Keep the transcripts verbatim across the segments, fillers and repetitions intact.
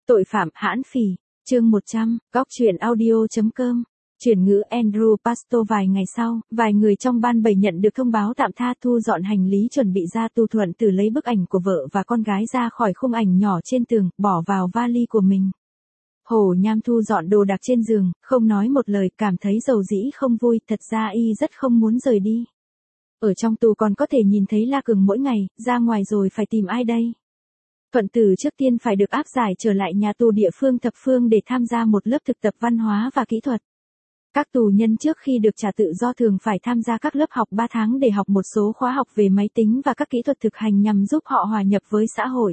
Tội phạm hãn phỉ, chương một trăm, góc truyện audio.com. Chuyển ngữ Andrew Pasto. Vài ngày sau, vài người trong ban bầy nhận được thông báo tạm tha, thu dọn hành lý chuẩn bị ra tù. Thuận từ lấy bức ảnh của vợ và con gái ra khỏi khung ảnh nhỏ trên tường, bỏ vào vali của mình. Hồ Nham thu dọn đồ đạc trên giường, không nói một lời, cảm thấy dầu dĩ không vui, thật ra y rất không muốn rời đi. Ở trong tù còn có thể nhìn thấy La Cường mỗi ngày, ra ngoài rồi phải tìm ai đây? Thuận Tử trước tiên phải được áp giải trở lại nhà tù địa phương Thập Phương để tham gia một lớp thực tập văn hóa và kỹ thuật. Các tù nhân trước khi được trả tự do thường phải tham gia các lớp học ba tháng để học một số khóa học về máy tính và các kỹ thuật thực hành nhằm giúp họ hòa nhập với xã hội.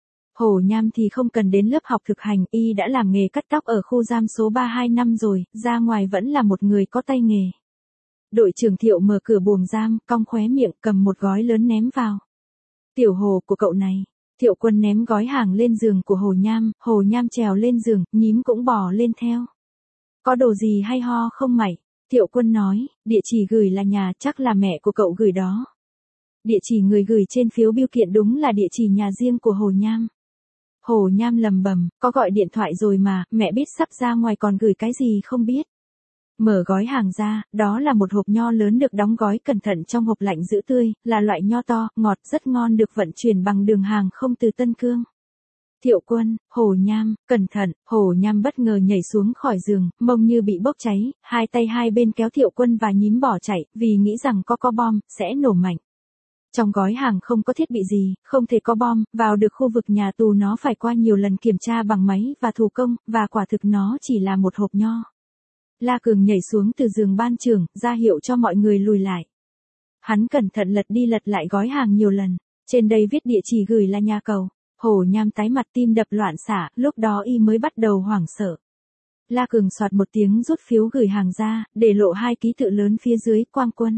Hồ Nham thì không cần đến lớp học thực hành, y đã làm nghề cắt tóc ở khu giam số ba hai năm rồi, ra ngoài vẫn là một người có tay nghề. Đội trưởng Thiệu mở cửa buồng giam, cong khóe miệng, cầm một gói lớn ném vào. Tiểu Hồ, của cậu này. Thiệu Quân ném gói hàng lên giường của Hồ Nham, Hồ Nham trèo lên giường, nhím cũng bò lên theo. Có đồ gì hay ho không mày? Thiệu Quân nói, địa chỉ gửi là nhà, chắc là mẹ của cậu gửi đó. Địa chỉ người gửi trên phiếu bưu kiện đúng là địa chỉ nhà riêng của Hồ Nham. Hồ Nham lầm bầm, có gọi điện thoại rồi mà, mẹ biết sắp ra ngoài còn gửi cái gì không biết. Mở gói hàng ra, đó là một hộp nho lớn được đóng gói cẩn thận trong hộp lạnh giữ tươi, là loại nho to, ngọt, rất ngon, được vận chuyển bằng đường hàng không từ Tân Cương. Thiệu Quân, Hồ Nham, cẩn thận. Hồ Nham bất ngờ nhảy xuống khỏi giường, mông như bị bốc cháy, hai tay hai bên kéo Thiệu Quân và nhím bỏ chạy, vì nghĩ rằng có có bom, sẽ nổ mạnh. Trong gói hàng không có thiết bị gì, không thể có bom, vào được khu vực nhà tù nó phải qua nhiều lần kiểm tra bằng máy và thủ công, và quả thực nó chỉ là một hộp nho. La Cường nhảy xuống từ giường ban trưởng, ra hiệu cho mọi người lùi lại. Hắn cẩn thận lật đi lật lại gói hàng nhiều lần, trên đây viết địa chỉ gửi là nhà cầu. Hồ Nham tái mặt, tim đập loạn xạ, lúc đó y mới bắt đầu hoảng sợ. La Cường soạt một tiếng rút phiếu gửi hàng ra, để lộ hai ký tự lớn phía dưới, Quang Quân.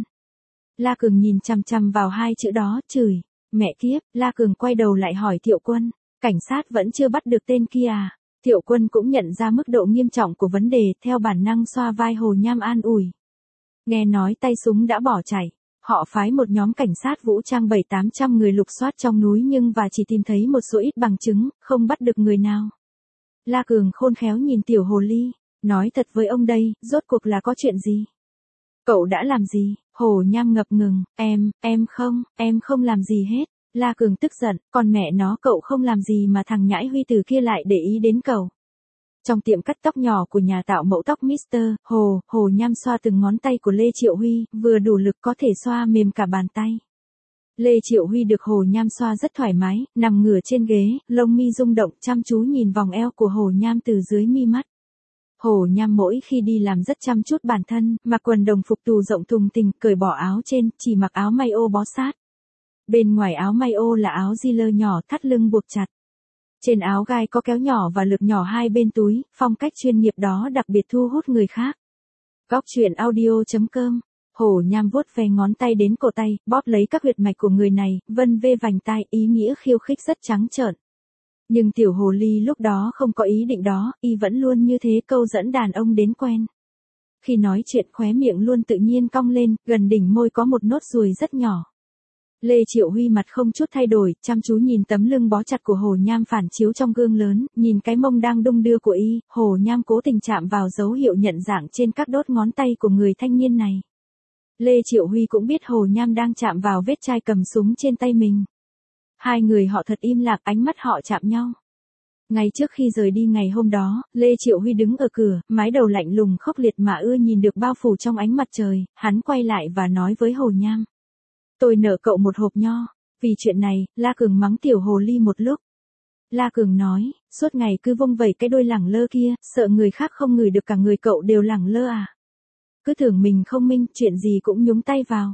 La Cường nhìn chằm chằm vào hai chữ đó, chửi, mẹ kiếp. La Cường quay đầu lại hỏi Thiệu Quân, cảnh sát vẫn chưa bắt được tên kia à? Thiệu Quân cũng nhận ra mức độ nghiêm trọng của vấn đề, theo bản năng xoa vai Hồ Nham an ủi. Nghe nói tay súng đã bỏ chạy, họ phái một nhóm cảnh sát vũ trang bảy tám trăm người lục soát trong núi nhưng và chỉ tìm thấy một số ít bằng chứng, không bắt được người nào. La Cường khôn khéo nhìn Tiểu Hồ Ly, nói thật với ông đây, rốt cuộc là có chuyện gì? Cậu đã làm gì? Hồ Nham ngập ngừng, em, em không, em không làm gì hết. La Cường tức giận, còn mẹ nó cậu không làm gì mà thằng nhãi Huy từ kia lại để ý đến cậu. Trong tiệm cắt tóc nhỏ của nhà tạo mẫu tóc mít tơ Hồ, Hồ Nham xoa từng ngón tay của Lê Triệu Huy, vừa đủ lực có thể xoa mềm cả bàn tay. Lê Triệu Huy được Hồ Nham xoa rất thoải mái, nằm ngửa trên ghế, lông mi rung động, chăm chú nhìn vòng eo của Hồ Nham từ dưới mi mắt. Hồ Nham mỗi khi đi làm rất chăm chút bản thân, mặc quần đồng phục tù rộng thùng thình, cởi bỏ áo trên, chỉ mặc áo may ô bó sát. Bên ngoài áo may ô là áo di lơ nhỏ, thắt lưng buộc chặt. Trên áo gai có kéo nhỏ và lược nhỏ hai bên túi, phong cách chuyên nghiệp đó đặc biệt thu hút người khác. Góc truyện audio.com. Hồ Nham vuốt ve ngón tay đến cổ tay, bóp lấy các huyệt mạch của người này, vân vê vành tai, ý nghĩa khiêu khích rất trắng trợn. Nhưng Tiểu Hồ Ly lúc đó không có ý định đó, y vẫn luôn như thế, câu dẫn đàn ông đến quen. Khi nói chuyện khóe miệng luôn tự nhiên cong lên, gần đỉnh môi có một nốt ruồi rất nhỏ. Lê Triệu Huy mặt không chút thay đổi, chăm chú nhìn tấm lưng bó chặt của Hồ Nham phản chiếu trong gương lớn, nhìn cái mông đang đung đưa của y, Hồ Nham cố tình chạm vào dấu hiệu nhận dạng trên các đốt ngón tay của người thanh niên này. Lê Triệu Huy cũng biết Hồ Nham đang chạm vào vết chai cầm súng trên tay mình. Hai người họ thật im lặng, ánh mắt họ chạm nhau. Ngay trước khi rời đi ngày hôm đó, Lê Triệu Huy đứng ở cửa, mái đầu lạnh lùng khốc liệt mà ưa nhìn được bao phủ trong ánh mặt trời, hắn quay lại và nói với Hồ Nham. Tôi nợ cậu một hộp nho. Vì chuyện này, La Cường mắng Tiểu Hồ Ly một lúc. La Cường nói, suốt ngày cứ vung vẩy cái đôi lẳng lơ kia, sợ người khác không ngửi được cả người cậu đều lẳng lơ à? Cứ tưởng mình không minh, chuyện gì cũng nhúng tay vào.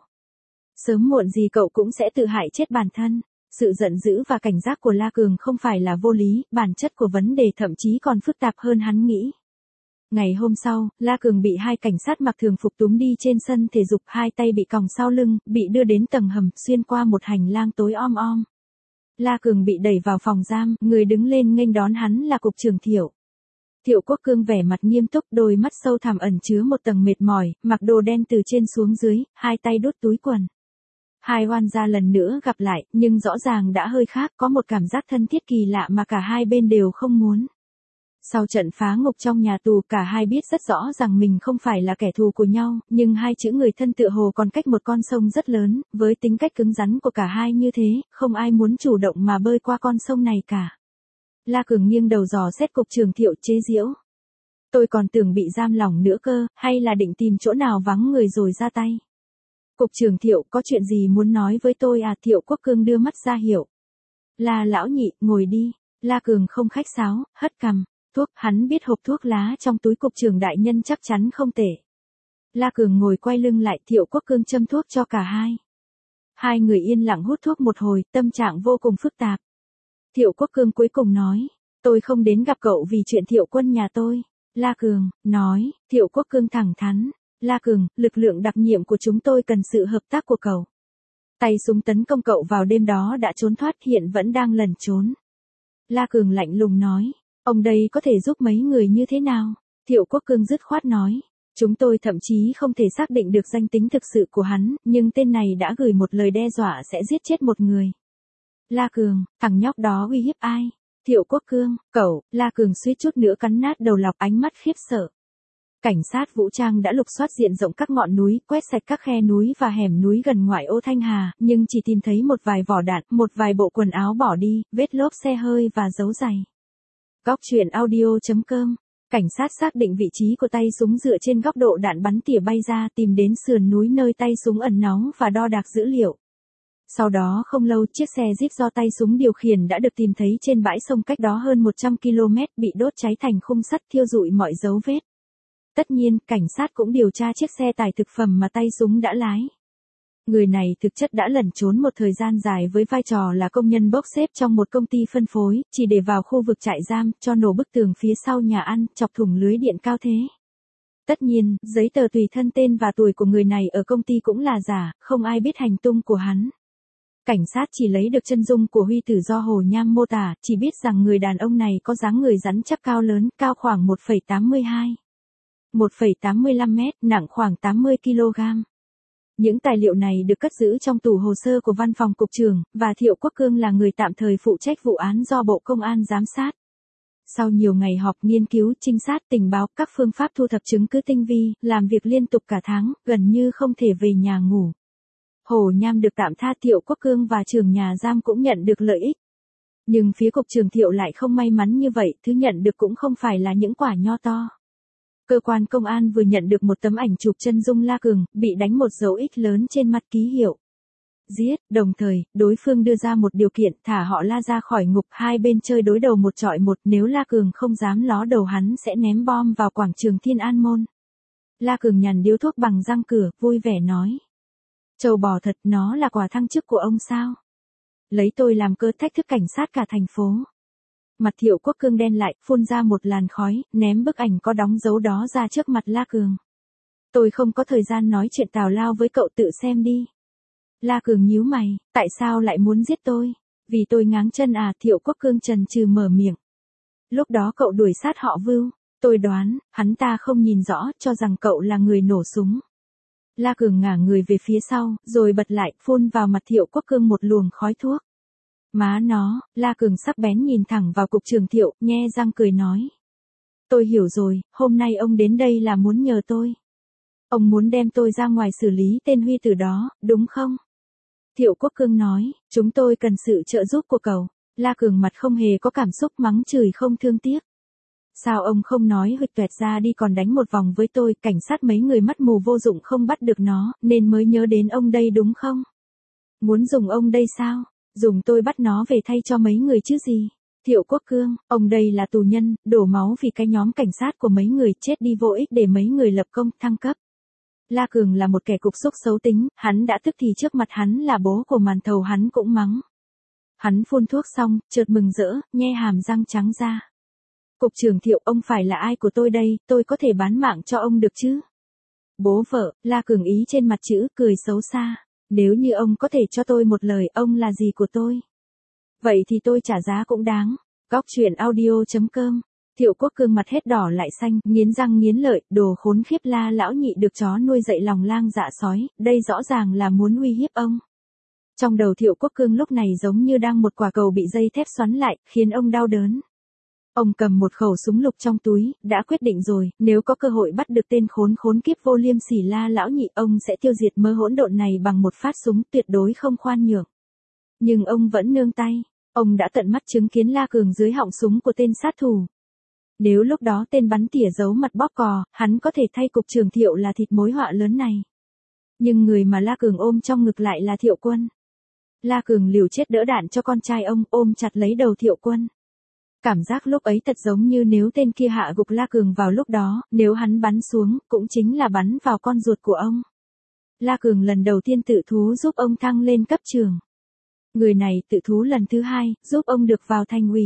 Sớm muộn gì cậu cũng sẽ tự hại chết bản thân. Sự giận dữ và cảnh giác của La Cường không phải là vô lý, bản chất của vấn đề thậm chí còn phức tạp hơn hắn nghĩ. Ngày hôm sau, La Cường bị hai cảnh sát mặc thường phục túm đi trên sân thể dục, hai tay bị còng sau lưng, bị đưa đến tầng hầm, xuyên qua một hành lang tối om om. La Cường bị đẩy vào phòng giam, người đứng lên nghênh đón hắn là cục trưởng Thiệu. Thiệu Quốc Cương vẻ mặt nghiêm túc, đôi mắt sâu thẳm ẩn chứa một tầng mệt mỏi, mặc đồ đen từ trên xuống dưới, hai tay đút túi quần. Hai oan gia lần nữa gặp lại, nhưng rõ ràng đã hơi khác, có một cảm giác thân thiết kỳ lạ mà cả hai bên đều không muốn. Sau trận phá ngục trong nhà tù, cả hai biết rất rõ rằng mình không phải là kẻ thù của nhau, nhưng hai chữ người thân tựa hồ còn cách một con sông rất lớn, với tính cách cứng rắn của cả hai như thế, không ai muốn chủ động mà bơi qua con sông này cả. La Cường nghiêng đầu dò xét cục trưởng Thiệu, chế giễu. Tôi còn tưởng bị giam lỏng nữa cơ, hay là định tìm chỗ nào vắng người rồi ra tay. Cục trưởng Thiệu, có chuyện gì muốn nói với tôi à? Thiệu Quốc Cương đưa mắt ra hiệu. La lão nhị, ngồi đi. La Cường không khách sáo, hất cằm. Thuốc, hắn biết hộp thuốc lá trong túi cục trưởng đại nhân chắc chắn không tệ. La Cường ngồi quay lưng lại, Thiệu Quốc Cương châm thuốc cho cả hai. Hai người yên lặng hút thuốc một hồi, tâm trạng vô cùng phức tạp. Thiệu Quốc Cương cuối cùng nói, tôi không đến gặp cậu vì chuyện Thiệu Quân nhà tôi. La Cường, nói, Thiệu Quốc Cương thẳng thắn. La Cường, lực lượng đặc nhiệm của chúng tôi cần sự hợp tác của cậu. Tay súng tấn công cậu vào đêm đó đã trốn thoát, hiện vẫn đang lẩn trốn. La Cường lạnh lùng nói, ông đây có thể giúp mấy người như thế nào? Thiệu Quốc Cương dứt khoát nói, chúng tôi thậm chí không thể xác định được danh tính thực sự của hắn, nhưng tên này đã gửi một lời đe dọa sẽ giết chết một người. La Cường, thằng nhóc đó uy hiếp ai? Thiệu Quốc Cương, cậu. La Cường suýt chút nữa cắn nát đầu lọc, ánh mắt khiếp sợ. Cảnh sát vũ trang đã lục soát diện rộng các ngọn núi, quét sạch các khe núi và hẻm núi gần ngoại ô Thanh Hà, nhưng chỉ tìm thấy một vài vỏ đạn, một vài bộ quần áo bỏ đi, vết lốp xe hơi và dấu giày. Góc truyện audio chấm com. Cảnh sát xác định vị trí của tay súng dựa trên góc độ đạn bắn tỉa bay ra, tìm đến sườn núi nơi tay súng ẩn náu và đo đạc dữ liệu. Sau đó không lâu, chiếc xe Jeep do tay súng điều khiển đã được tìm thấy trên bãi sông cách đó hơn một trăm ki lô mét, bị đốt cháy thành khung sắt, thiêu rụi mọi dấu vết. Tất nhiên, cảnh sát cũng điều tra chiếc xe tải thực phẩm mà tay súng đã lái. Người này thực chất đã lẩn trốn một thời gian dài với vai trò là công nhân bốc xếp trong một công ty phân phối, chỉ để vào khu vực trại giam, cho nổ bức tường phía sau nhà ăn, chọc thủng lưới điện cao thế. Tất nhiên, giấy tờ tùy thân tên và tuổi của người này ở công ty cũng là giả, không ai biết hành tung của hắn. Cảnh sát chỉ lấy được chân dung của Huy Tử do Hồ Nham mô tả, chỉ biết rằng người đàn ông này có dáng người rắn chắc, cao lớn, cao khoảng một phẩy tám mươi hai. một phẩy tám mươi lăm mét, nặng khoảng tám mươi ki lô gam. Những tài liệu này được cất giữ trong tủ hồ sơ của văn phòng cục trưởng, và Thiệu Quốc Cương là người tạm thời phụ trách vụ án do Bộ Công an giám sát. Sau nhiều ngày họp nghiên cứu, trinh sát, tình báo, các phương pháp thu thập chứng cứ tinh vi, làm việc liên tục cả tháng, gần như không thể về nhà ngủ. Hồ Nham được tạm tha, Thiệu Quốc Cương và trưởng nhà giam cũng nhận được lợi ích. Nhưng phía cục trưởng Thiệu lại không may mắn như vậy, thứ nhận được cũng không phải là những quả nho to. Cơ quan công an vừa nhận được một tấm ảnh chụp chân dung La Cường, bị đánh một dấu X lớn trên mặt, ký hiệu giết, đồng thời, đối phương đưa ra một điều kiện, thả họ La ra khỏi ngục, hai bên chơi đối đầu một chọi một, nếu La Cường không dám ló đầu hắn sẽ ném bom vào quảng trường Thiên An Môn. La Cường nhằn điếu thuốc bằng răng cửa, vui vẻ nói. Trâu bò thật, nó là quà thăng chức của ông sao? Lấy tôi làm cơ thách thức cảnh sát cả thành phố. Mặt Thiệu Quốc Cương đen lại, phun ra một làn khói, ném bức ảnh có đóng dấu đó ra trước mặt La Cường. Tôi không có thời gian nói chuyện tào lao với cậu, tự xem đi. La Cường nhíu mày, tại sao lại muốn giết tôi? Vì tôi ngáng chân à? Thiệu Quốc Cương chần chừ mở miệng. Lúc đó cậu đuổi sát họ Vưu, tôi đoán, hắn ta không nhìn rõ, cho rằng cậu là người nổ súng. La Cường ngả người về phía sau, rồi bật lại, phun vào mặt Thiệu Quốc Cương một luồng khói thuốc. Má nó, La Cường sắc bén nhìn thẳng vào cục trưởng Thiệu, nhe răng cười nói. Tôi hiểu rồi, hôm nay ông đến đây là muốn nhờ tôi. Ông muốn đem tôi ra ngoài xử lý tên Huy Tử đó, đúng không? Thiệu Quốc Cương nói, chúng tôi cần sự trợ giúp của cậu. La Cường mặt không hề có cảm xúc, mắng chửi không thương tiếc. Sao ông không nói huỵch toẹt ra đi còn đánh một vòng với tôi? Cảnh sát mấy người mắt mù vô dụng không bắt được nó, nên mới nhớ đến ông đây đúng không? Muốn dùng ông đây sao? Dùng tôi bắt nó về thay cho mấy người chứ gì? Thiệu Quốc Cương, ông đây là tù nhân, đổ máu vì cái nhóm cảnh sát của mấy người, chết đi vô ích để mấy người lập công, thăng cấp. La Cường là một kẻ cục xúc xấu tính, hắn đã tức thì trước mặt hắn là bố của màn thầu hắn cũng mắng. Hắn phun thuốc xong, chợt mừng rỡ, nhe hàm răng trắng ra. Cục trưởng Thiệu, ông phải là ai của tôi đây, tôi có thể bán mạng cho ông được chứ? Bố vợ, La Cường ý trên mặt chữ, cười xấu xa. Nếu như ông có thể cho tôi một lời, ông là gì của tôi? Vậy thì tôi trả giá cũng đáng. Góc truyện audio chấm com. Thiệu Quốc Cương mặt hết đỏ lại xanh, nghiến răng nghiến lợi, đồ khốn khiếp, La lão nhị được chó nuôi dạy lòng lang dạ sói, đây rõ ràng là muốn uy hiếp ông. Trong đầu Thiệu Quốc Cương lúc này giống như đang một quả cầu bị dây thép xoắn lại, khiến ông đau đớn. Ông cầm một khẩu súng lục trong túi, đã quyết định rồi, nếu có cơ hội bắt được tên khốn khốn kiếp vô liêm sỉ La lão nhị, ông sẽ tiêu diệt mớ hỗn độn này bằng một phát súng, tuyệt đối không khoan nhượng. Nhưng ông vẫn nương tay, ông đã tận mắt chứng kiến La Cường dưới họng súng của tên sát thủ. Nếu lúc đó tên bắn tỉa giấu mặt bóp cò, hắn có thể thay cục trưởng Thiệu là thịt mối họa lớn này. Nhưng người mà La Cường ôm trong ngực lại là Thiệu Quân. La Cường liều chết đỡ đạn cho con trai ông, ôm chặt lấy đầu Thiệu Quân. Cảm giác lúc ấy thật giống như nếu tên kia hạ gục La Cường vào lúc đó, nếu hắn bắn xuống, cũng chính là bắn vào con ruột của ông. La Cường lần đầu tiên tự thú giúp ông thăng lên cấp trưởng. Người này tự thú lần thứ hai, giúp ông được vào thành ủy.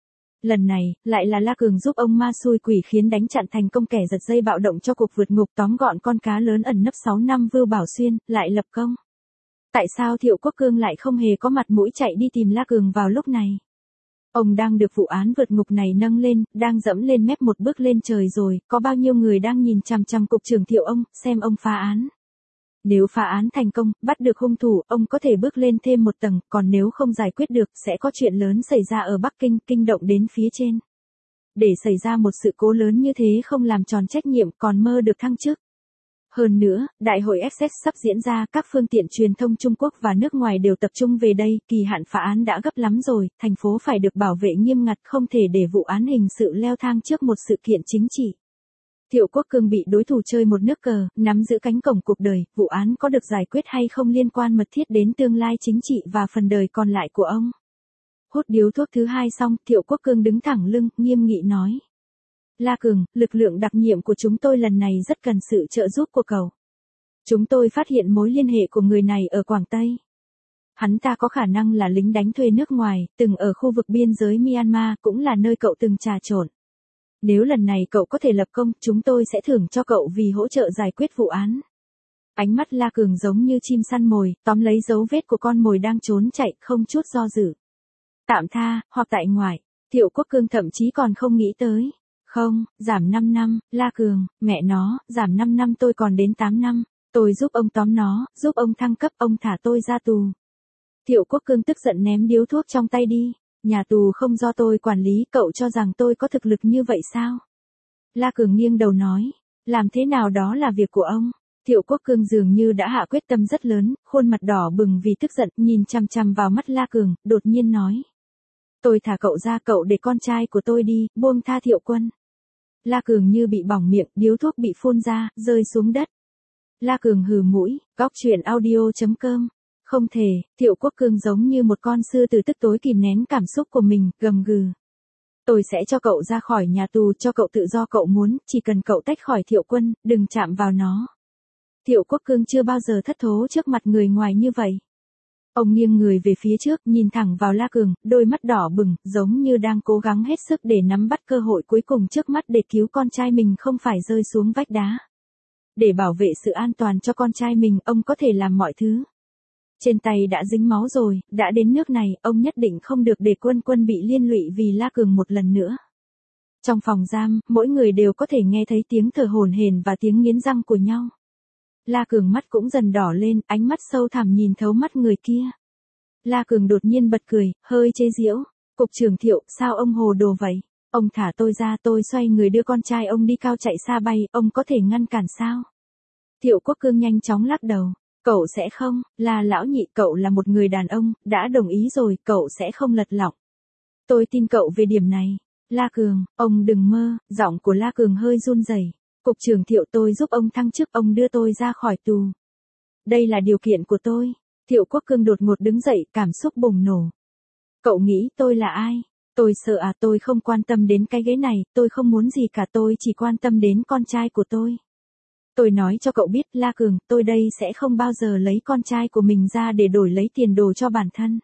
Lần này, lại là La Cường giúp ông ma xui quỷ khiến đánh chặn thành công kẻ giật dây bạo động cho cuộc vượt ngục, tóm gọn con cá lớn ẩn nấp sáu năm Vưu Bảo Xuyên, lại lập công. Tại sao Thiệu Quốc Cương lại không hề có mặt mũi chạy đi tìm La Cường vào lúc này? Ông đang được vụ án vượt ngục này nâng lên, đang dẫm lên mép một bước lên trời rồi, có bao nhiêu người đang nhìn chằm chằm cục trưởng Thiệu ông, xem ông phá án. Nếu phá án thành công, bắt được hung thủ, ông có thể bước lên thêm một tầng, còn nếu không giải quyết được, sẽ có chuyện lớn xảy ra ở Bắc Kinh, kinh động đến phía trên. Để xảy ra một sự cố lớn như thế không làm tròn trách nhiệm, còn mơ được thăng chức. Hơn nữa, đại hội ép ét sắp diễn ra, các phương tiện truyền thông Trung Quốc và nước ngoài đều tập trung về đây, kỳ hạn phá án đã gấp lắm rồi, thành phố phải được bảo vệ nghiêm ngặt, không thể để vụ án hình sự leo thang trước một sự kiện chính trị. Thiệu Quốc Cương bị đối thủ chơi một nước cờ, nắm giữ cánh cổng cuộc đời, vụ án có được giải quyết hay không liên quan mật thiết đến tương lai chính trị và phần đời còn lại của ông. Hút điếu thuốc thứ hai xong, Thiệu Quốc Cương đứng thẳng lưng, nghiêm nghị nói. La Cường, lực lượng đặc nhiệm của chúng tôi lần này rất cần sự trợ giúp của cậu. Chúng tôi phát hiện mối liên hệ của người này ở Quảng Tây. Hắn ta có khả năng là lính đánh thuê nước ngoài, từng ở khu vực biên giới Myanmar, cũng là nơi cậu từng trà trộn. Nếu lần này cậu có thể lập công, chúng tôi sẽ thưởng cho cậu vì hỗ trợ giải quyết vụ án. Ánh mắt La Cường giống như chim săn mồi, tóm lấy dấu vết của con mồi đang trốn chạy, không chút do dự. Tạm tha, hoặc tại ngoại, Thiệu Quốc Cương thậm chí còn không nghĩ tới. Không, giảm năm năm, La Cường, mẹ nó, giảm năm năm tôi còn đến tám năm, tôi giúp ông tóm nó, giúp ông thăng cấp, ông thả tôi ra tù. Thiệu Quốc Cương tức giận ném điếu thuốc trong tay đi, nhà tù không do tôi quản lý, cậu cho rằng tôi có thực lực như vậy sao? La Cường nghiêng đầu nói, làm thế nào đó là việc của ông. Thiệu Quốc Cương dường như đã hạ quyết tâm rất lớn, khuôn mặt đỏ bừng vì tức giận, nhìn chằm chằm vào mắt La Cường, đột nhiên nói. Tôi thả cậu ra, cậu để con trai của tôi đi, buông tha Thiệu Quân. La Cường như bị bỏng miệng, điếu thuốc bị phun ra, rơi xuống đất. La Cường hừ mũi, góc truyện audio chấm com. Không thể, Thiệu Quốc Cương giống như một con sư tử tức tối kìm nén cảm xúc của mình, gầm gừ. Tôi sẽ cho cậu ra khỏi nhà tù, cho cậu tự do cậu muốn, chỉ cần cậu tách khỏi Thiệu Quân, đừng chạm vào nó. Thiệu Quốc Cương chưa bao giờ thất thố trước mặt người ngoài như vậy. Ông nghiêng người về phía trước, nhìn thẳng vào La Cường, đôi mắt đỏ bừng, giống như đang cố gắng hết sức để nắm bắt cơ hội cuối cùng trước mắt để cứu con trai mình không phải rơi xuống vách đá. Để bảo vệ sự an toàn cho con trai mình, ông có thể làm mọi thứ. Trên tay đã dính máu rồi, đã đến nước này, ông nhất định không được để Quân Quân bị liên lụy vì La Cường một lần nữa. Trong phòng giam, mỗi người đều có thể nghe thấy tiếng thở hổn hển và tiếng nghiến răng của nhau. La Cường mắt cũng dần đỏ lên, ánh mắt sâu thẳm nhìn thấu mắt người kia. La Cường đột nhiên bật cười, hơi chế giễu. Cục trưởng Thiệu, sao ông hồ đồ vậy? Ông thả tôi ra, tôi xoay người đưa con trai ông đi cao chạy xa bay, ông có thể ngăn cản sao? Thiệu Quốc Cương nhanh chóng lắc đầu. Cậu sẽ không, là lão nhị, cậu là một người đàn ông, đã đồng ý rồi, cậu sẽ không lật lọng. Tôi tin cậu về điểm này. La Cường, ông đừng mơ, giọng của La Cường hơi run rẩy. Cục trưởng Thiệu, tôi giúp ông thăng chức, ông đưa tôi ra khỏi tù. Đây là điều kiện của tôi. Thiệu Quốc Cương đột ngột đứng dậy, cảm xúc bùng nổ. Cậu nghĩ tôi là ai? Tôi sợ à, tôi không quan tâm đến cái ghế này, tôi không muốn gì cả, tôi chỉ quan tâm đến con trai của tôi. Tôi nói cho cậu biết, La Cường, tôi đây sẽ không bao giờ lấy con trai của mình ra để đổi lấy tiền đồ cho bản thân.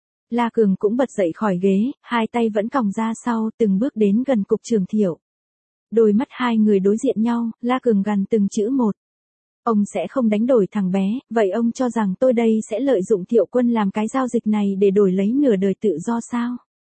La Cường cũng bật dậy khỏi ghế, hai tay vẫn còng ra sau, từng bước đến gần cục trưởng Thiệu. Đôi mắt hai người đối diện nhau, La Cường gằn từng chữ một. Ông sẽ không đánh đổi thằng bé, vậy ông cho rằng tôi đây sẽ lợi dụng Thiệu Quân làm cái giao dịch này để đổi lấy nửa đời tự do sao?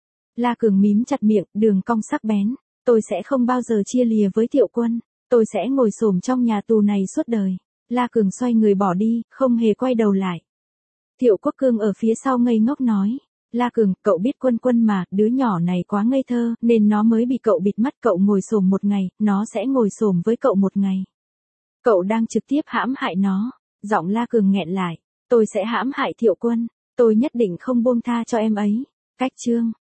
La Cường mím chặt miệng, đường cong sắc bén. Tôi sẽ không bao giờ chia lìa với Thiệu Quân. Tôi sẽ ngồi xổm trong nhà tù này suốt đời. La Cường xoay người bỏ đi, không hề quay đầu lại. Thiệu Quốc Cương ở phía sau ngây ngốc nói. La Cường, cậu biết Quân Quân mà, đứa nhỏ này quá ngây thơ, nên nó mới bị cậu bịt mắt, cậu ngồi xổm một ngày, nó sẽ ngồi xổm với cậu một ngày. Cậu đang trực tiếp hãm hại nó. Giọng La Cường nghẹn lại. Tôi sẽ hãm hại Thiệu Quân. Tôi nhất định không buông tha cho em ấy. Cách chương.